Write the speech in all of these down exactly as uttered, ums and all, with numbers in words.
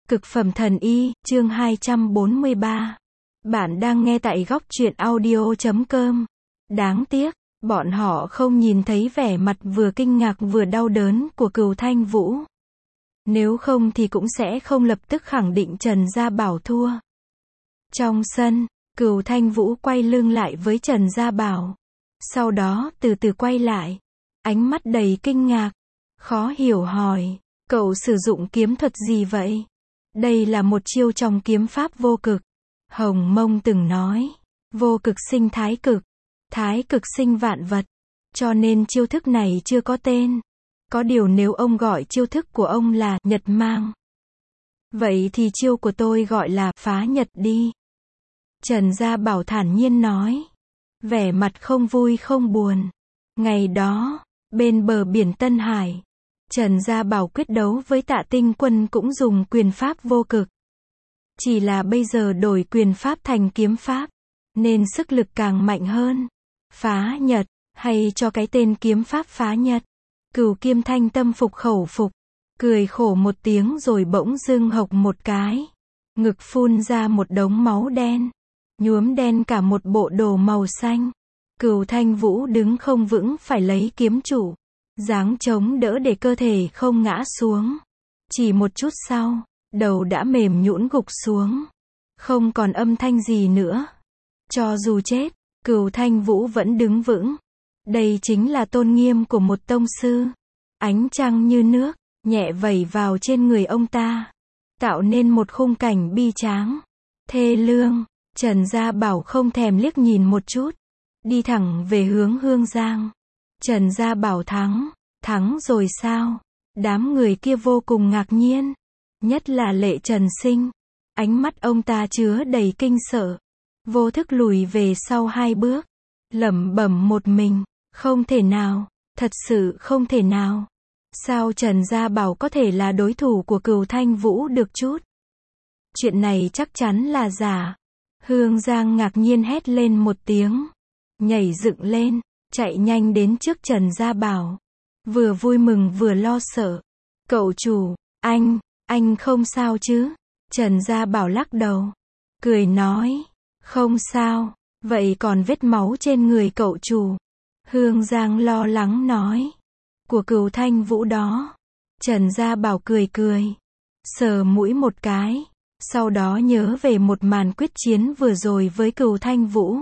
Cực phẩm thần y, chương hai trăm bốn mươi ba. Bạn đang nghe tại góc truyện audio chấm com. Đáng tiếc, bọn họ không nhìn thấy vẻ mặt vừa kinh ngạc vừa đau đớn của Cửu Thanh Vũ. Nếu không thì cũng sẽ không lập tức khẳng định Trần Gia Bảo thua. Trong sân, Cửu Thanh Vũ quay lưng lại với Trần Gia Bảo. Sau đó từ từ quay lại. Ánh mắt đầy kinh ngạc. Khó hiểu hỏi, cậu sử dụng kiếm thuật gì vậy? Đây là một chiêu trong kiếm pháp vô cực. Hồng Mông từng nói, vô cực sinh thái cực, thái cực sinh vạn vật. Cho nên chiêu thức này chưa có tên. Có điều nếu ông gọi chiêu thức của ông là nhật mang, vậy thì chiêu của tôi gọi là phá nhật đi. Trần Gia Bảo thản nhiên nói, vẻ mặt không vui không buồn. Ngày đó, bên bờ biển Tân Hải, Trần Gia Bảo quyết đấu với Tạ Tinh Quân cũng dùng quyền pháp vô cực. Chỉ là bây giờ đổi quyền pháp thành kiếm pháp, nên sức lực càng mạnh hơn. Phá nhật, hay cho cái tên kiếm pháp phá nhật. Cửu Kiêm Thanh tâm phục khẩu phục, cười khổ một tiếng rồi bỗng dưng hộc một cái. Ngực phun ra một đống máu đen, nhuốm đen cả một bộ đồ màu xanh. Cửu Thanh Vũ đứng không vững phải lấy kiếm trụ, giáng chống đỡ để cơ thể không ngã xuống. Chỉ một chút sau, đầu đã mềm nhũn gục xuống. Không còn âm thanh gì nữa. Cho dù chết, Cửu Thanh Vũ vẫn đứng vững. Đây chính là tôn nghiêm của một tông sư. Ánh trăng như nước, nhẹ vẩy vào trên người ông ta, tạo nên một khung cảnh bi tráng, thê lương. Trần Gia Bảo không thèm liếc nhìn một chút, đi thẳng về hướng Hương Giang. Trần Gia Bảo thắng, thắng rồi sao? Đám người kia vô cùng ngạc nhiên, nhất là Lệ Trần Sinh. Ánh mắt ông ta chứa đầy kinh sợ, vô thức lùi về sau hai bước, lẩm bẩm một mình, không thể nào, thật sự không thể nào. Sao Trần Gia Bảo có thể là đối thủ của Cửu Thanh Vũ được chút? Chuyện này chắc chắn là giả. Hương Giang ngạc nhiên hét lên một tiếng, nhảy dựng lên, chạy nhanh đến trước Trần Gia Bảo, vừa vui mừng vừa lo sợ. Cậu chủ, anh, anh không sao chứ? Trần Gia Bảo lắc đầu, cười nói, không sao. Vậy còn vết máu trên người cậu chủ? Hương Giang lo lắng nói, của Cửu Thanh Vũ đó. Trần Gia Bảo cười cười, sờ mũi một cái, sau đó nhớ về một màn quyết chiến vừa rồi với Cửu Thanh Vũ.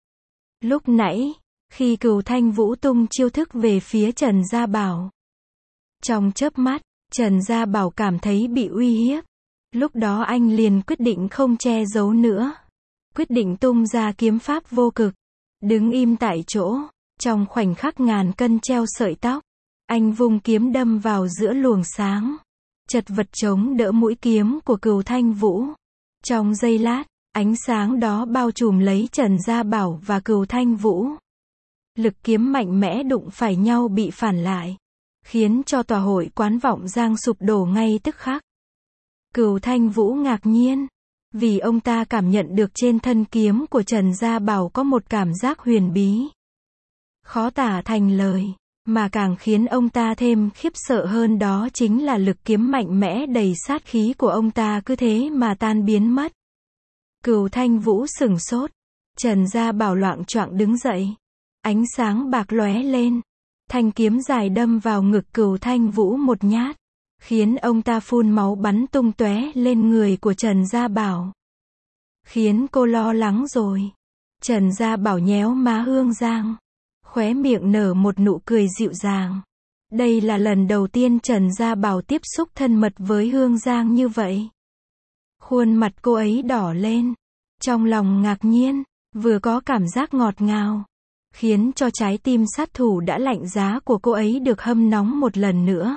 Lúc nãy, khi Cửu Thanh Vũ tung chiêu thức về phía Trần Gia Bảo, trong chớp mắt, Trần Gia Bảo cảm thấy bị uy hiếp. Lúc đó anh liền quyết định không che giấu nữa, quyết định tung ra kiếm pháp vô cực, đứng im tại chỗ. Trong khoảnh khắc ngàn cân treo sợi tóc, anh vung kiếm đâm vào giữa luồng sáng, chật vật chống đỡ mũi kiếm của Cửu Thanh Vũ. Trong giây lát, ánh sáng đó bao trùm lấy Trần Gia Bảo và Cửu Thanh Vũ. Lực kiếm mạnh mẽ đụng phải nhau bị phản lại, khiến cho tòa hội quán Vọng Giang sụp đổ ngay tức khắc. Cửu Thanh Vũ ngạc nhiên, vì ông ta cảm nhận được trên thân kiếm của Trần Gia Bảo có một cảm giác huyền bí, khó tả thành lời, mà càng khiến ông ta thêm khiếp sợ hơn đó chính là lực kiếm mạnh mẽ đầy sát khí của ông ta cứ thế mà tan biến mất. Cửu Thanh Vũ sửng sốt, Trần Gia Bảo loạng choạng đứng dậy, ánh sáng bạc lóe lên, thanh kiếm dài đâm vào ngực Cửu Thanh Vũ một nhát, khiến ông ta phun máu bắn tung tóe lên người của Trần Gia Bảo. Khiến cô lo lắng rồi. Trần Gia Bảo nhéo má Hương Giang, khóe miệng nở một nụ cười dịu dàng. Đây là lần đầu tiên Trần Gia Bảo tiếp xúc thân mật với Hương Giang như vậy. Khuôn mặt cô ấy đỏ lên, trong lòng ngạc nhiên, vừa có cảm giác ngọt ngào, khiến cho trái tim sát thủ đã lạnh giá của cô ấy được hâm nóng một lần nữa.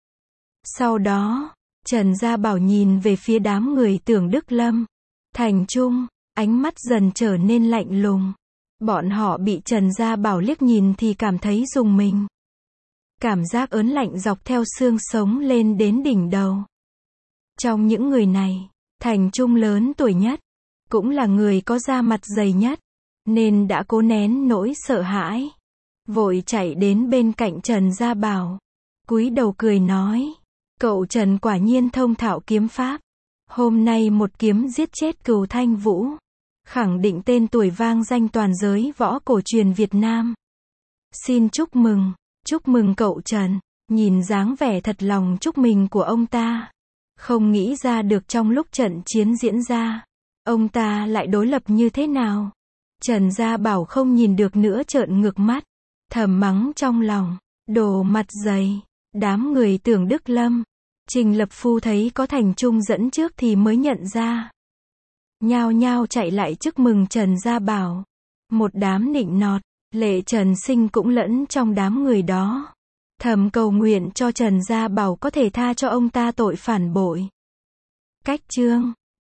Sau đó, Trần Gia Bảo nhìn về phía đám người Tưởng Đức Lâm, Thành Trung, ánh mắt dần trở nên lạnh lùng. Bọn họ bị Trần Gia Bảo liếc nhìn thì cảm thấy rùng mình. Cảm giác ớn lạnh dọc theo xương sống lên đến đỉnh đầu. Trong những người này, Thành Trung lớn tuổi nhất, cũng là người có da mặt dày nhất, nên đã cố nén nỗi sợ hãi, vội chạy đến bên cạnh Trần Gia Bảo, cúi đầu cười nói, cậu Trần quả nhiên thông thạo kiếm pháp. Hôm nay một kiếm giết chết Cừu Thanh Vũ. Khẳng định tên tuổi vang danh toàn giới võ cổ truyền Việt Nam. Xin chúc mừng, chúc mừng cậu Trần. Nhìn dáng vẻ thật lòng chúc mừng của ông ta. Không nghĩ ra được trong lúc trận chiến diễn ra, ông ta lại đối lập như thế nào. Trần Gia Bảo không nhìn được nữa trợn ngược mắt. Thầm mắng trong lòng. Đồ mặt dày. Đám người tưởng Đức Lâm, Trình Lập Phu thấy có Thành Trung dẫn trước thì mới nhận ra. Nhao nhao chạy lại chúc mừng Trần Gia Bảo. Một đám nịnh nọt. Lệ Trần Sinh cũng lẫn trong đám người đó. Thầm cầu nguyện cho Trần Gia Bảo có thể tha cho ông ta tội phản bội. Cách chương